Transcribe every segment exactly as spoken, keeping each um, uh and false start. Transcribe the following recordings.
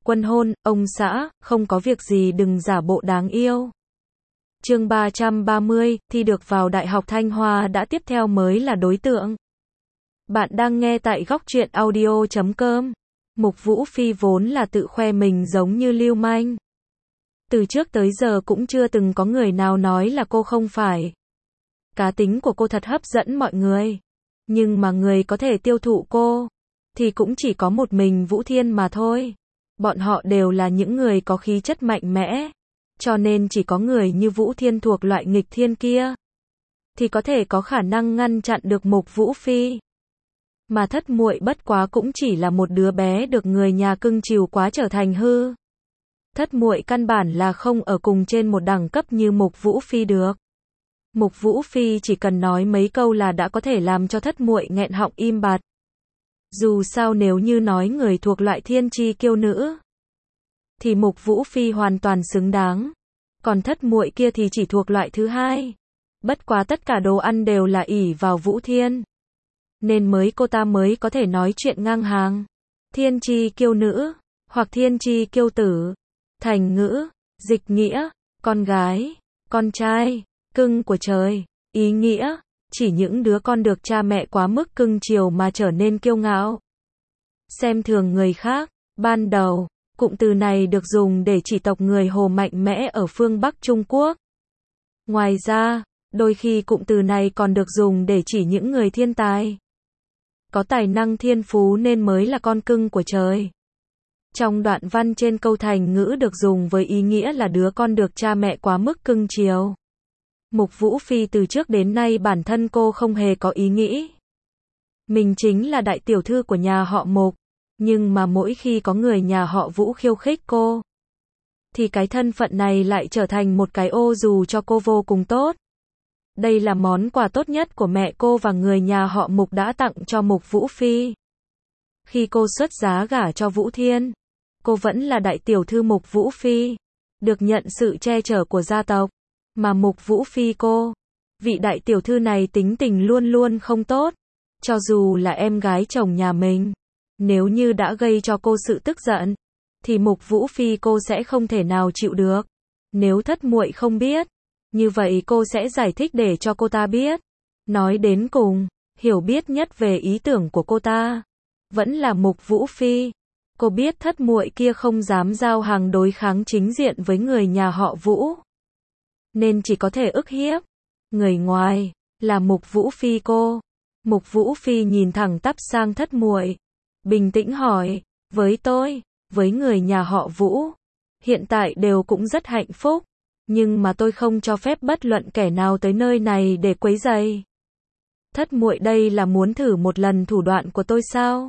Quân hôn, ông xã, không có việc gì đừng giả bộ đáng yêu. Chương ba trăm ba mươi, thi được vào Đại học Thanh Hoa đã tiếp theo mới là đối tượng. Bạn đang nghe tại góc truyện audio chấm com. Mục Vũ Phi vốn là tự khoe mình giống như lưu manh. Từ trước tới giờ cũng chưa từng có người nào nói là cô không phải. Cá tính của cô thật hấp dẫn mọi người. Nhưng mà người có thể tiêu thụ cô thì cũng chỉ có một mình Vũ Thiên mà thôi. Bọn họ đều là những người có khí chất mạnh mẽ. Cho nên chỉ có người như Vũ Thiên thuộc loại nghịch thiên kia thì có thể có khả năng ngăn chặn được Mục Vũ Phi. Mà Thất Muội bất quá cũng chỉ là một đứa bé được người nhà cưng chiều quá trở thành hư. Thất Muội căn bản là không ở cùng trên một đẳng cấp như Mục Vũ Phi được. Mục Vũ Phi chỉ cần nói mấy câu là đã có thể làm cho Thất Muội nghẹn họng im bặt. Dù sao nếu như nói người thuộc loại thiên chi kiêu nữ thì Mục Vũ Phi hoàn toàn xứng đáng. Còn Thất Muội kia thì chỉ thuộc loại thứ hai. Bất quá tất cả đồ ăn đều là ỷ vào Vũ Thiên. Nên mới cô ta mới có thể nói chuyện ngang hàng. Thiên chi kiêu nữ, hoặc thiên chi kiêu tử. Thành ngữ, dịch nghĩa, con gái, con trai, cưng của trời. Ý nghĩa, chỉ những đứa con được cha mẹ quá mức cưng chiều mà trở nên kiêu ngạo, xem thường người khác. Ban đầu, cụm từ này được dùng để chỉ tộc người Hồ mạnh mẽ ở phương Bắc Trung Quốc. Ngoài ra, đôi khi cụm từ này còn được dùng để chỉ những người thiên tài, có tài năng thiên phú nên mới là con cưng của trời. Trong đoạn văn trên câu thành ngữ được dùng với ý nghĩa là đứa con được cha mẹ quá mức cưng chiều. Mục Vũ Phi từ trước đến nay bản thân cô không hề có ý nghĩ mình chính là đại tiểu thư của nhà họ Mục. Nhưng mà mỗi khi có người nhà họ Vũ khiêu khích cô thì cái thân phận này lại trở thành một cái ô dù cho cô vô cùng tốt. Đây là món quà tốt nhất của mẹ cô và người nhà họ Mục đã tặng cho Mục Vũ Phi. Khi cô xuất giá gả cho Vũ Thiên, cô vẫn là đại tiểu thư Mục Vũ Phi, được nhận sự che chở của gia tộc. Mà Mục Vũ Phi cô, vị đại tiểu thư này tính tình luôn luôn không tốt. Cho dù là em gái chồng nhà mình, nếu như đã gây cho cô sự tức giận, thì Mục Vũ Phi cô sẽ không thể nào chịu được. Nếu Thất Muội không biết, như vậy cô sẽ giải thích để cho cô ta biết. Nói đến cùng, hiểu biết nhất về ý tưởng của cô ta vẫn là Mục Vũ Phi. Cô biết Thất Muội kia không dám giao hàng đối kháng chính diện với người nhà họ Vũ, nên chỉ có thể ức hiếp người ngoài là Mục Vũ Phi cô. Mục Vũ Phi nhìn thẳng tắp sang Thất Muội, bình tĩnh hỏi, với tôi, với người nhà họ Vũ, hiện tại đều cũng rất hạnh phúc, nhưng mà tôi không cho phép bất luận kẻ nào tới nơi này để quấy rầy. Thất Muội đây là muốn thử một lần thủ đoạn của tôi sao?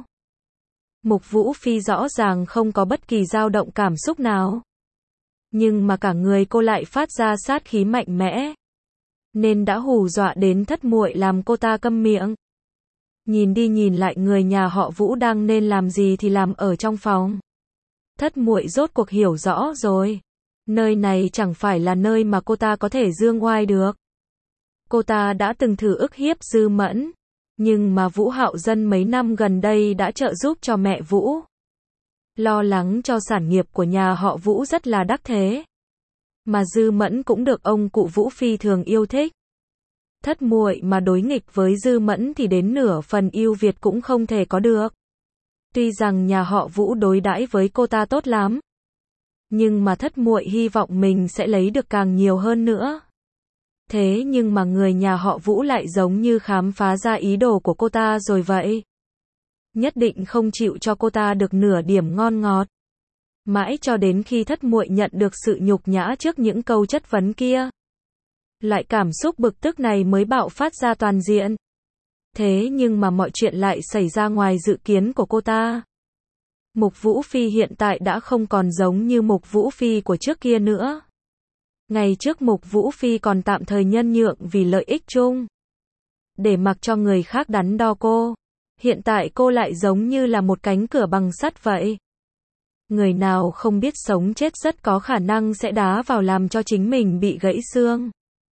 Mục Vũ Phi rõ ràng không có bất kỳ dao động cảm xúc nào, nhưng mà cả người cô lại phát ra sát khí mạnh mẽ, nên đã hù dọa đến Thất Muội làm cô ta câm miệng. Nhìn đi nhìn lại người nhà họ Vũ đang nên làm gì thì làm ở trong phòng. Thất Muội rốt cuộc hiểu rõ rồi. Nơi này chẳng phải là nơi mà cô ta có thể dương oai được. Cô ta đã từng thử ức hiếp Dư Mẫn, nhưng mà Vũ Hạo Dân mấy năm gần đây đã trợ giúp cho mẹ Vũ, lo lắng cho sản nghiệp của nhà họ Vũ rất là đắc thế. Mà Dư Mẫn cũng được ông cụ Vũ Phi thường yêu thích. Thất Muội mà đối nghịch với Dư Mẫn thì đến nửa phần ưu việt cũng không thể có được. Tuy rằng nhà họ Vũ đối đãi với cô ta tốt lắm, nhưng mà Thất Muội hy vọng mình sẽ lấy được càng nhiều hơn nữa. Thế nhưng mà người nhà họ Vũ lại giống như khám phá ra ý đồ của cô ta rồi vậy. Nhất định không chịu cho cô ta được nửa điểm ngon ngọt. Mãi cho đến khi Thất Muội nhận được sự nhục nhã trước những câu chất vấn kia, lại cảm xúc bực tức này mới bạo phát ra toàn diện. Thế nhưng mà mọi chuyện lại xảy ra ngoài dự kiến của cô ta. Mục Vũ Phi hiện tại đã không còn giống như Mục Vũ Phi của trước kia nữa. Ngày trước Mục Vũ Phi còn tạm thời nhân nhượng vì lợi ích chung, để mặc cho người khác đắn đo cô. Hiện tại cô lại giống như là một cánh cửa bằng sắt vậy. Người nào không biết sống chết rất có khả năng sẽ đá vào làm cho chính mình bị gãy xương.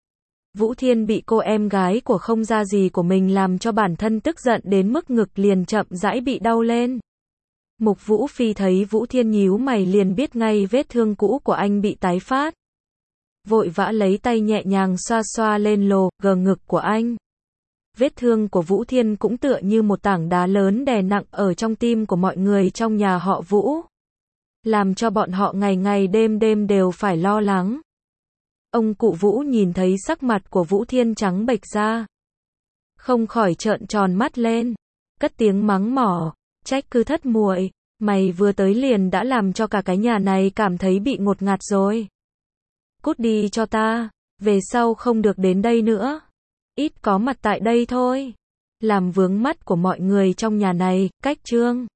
Vũ Thiên bị cô em gái của không ra gì của mình làm cho bản thân tức giận đến mức ngực liền chậm rãi bị đau lên. Mục Vũ Phi thấy Vũ Thiên nhíu mày liền biết ngay vết thương cũ của anh bị tái phát. Vội vã lấy tay nhẹ nhàng xoa xoa lên lồ, gờ ngực của anh. Vết thương của Vũ Thiên cũng tựa như một tảng đá lớn đè nặng ở trong tim của mọi người trong nhà họ Vũ. Làm cho bọn họ ngày ngày đêm đêm đều phải lo lắng. Ông cụ Vũ nhìn thấy sắc mặt của Vũ Thiên trắng bệch ra. Không khỏi trợn tròn mắt lên. Cất tiếng mắng mỏ. Trách cứ thất muội, mày vừa tới liền đã làm cho cả cái nhà này cảm thấy bị ngột ngạt rồi. Cút đi cho ta, về sau không được đến đây nữa. Ít có mặt tại đây thôi. Làm vướng mắt của mọi người trong nhà này, cách trương.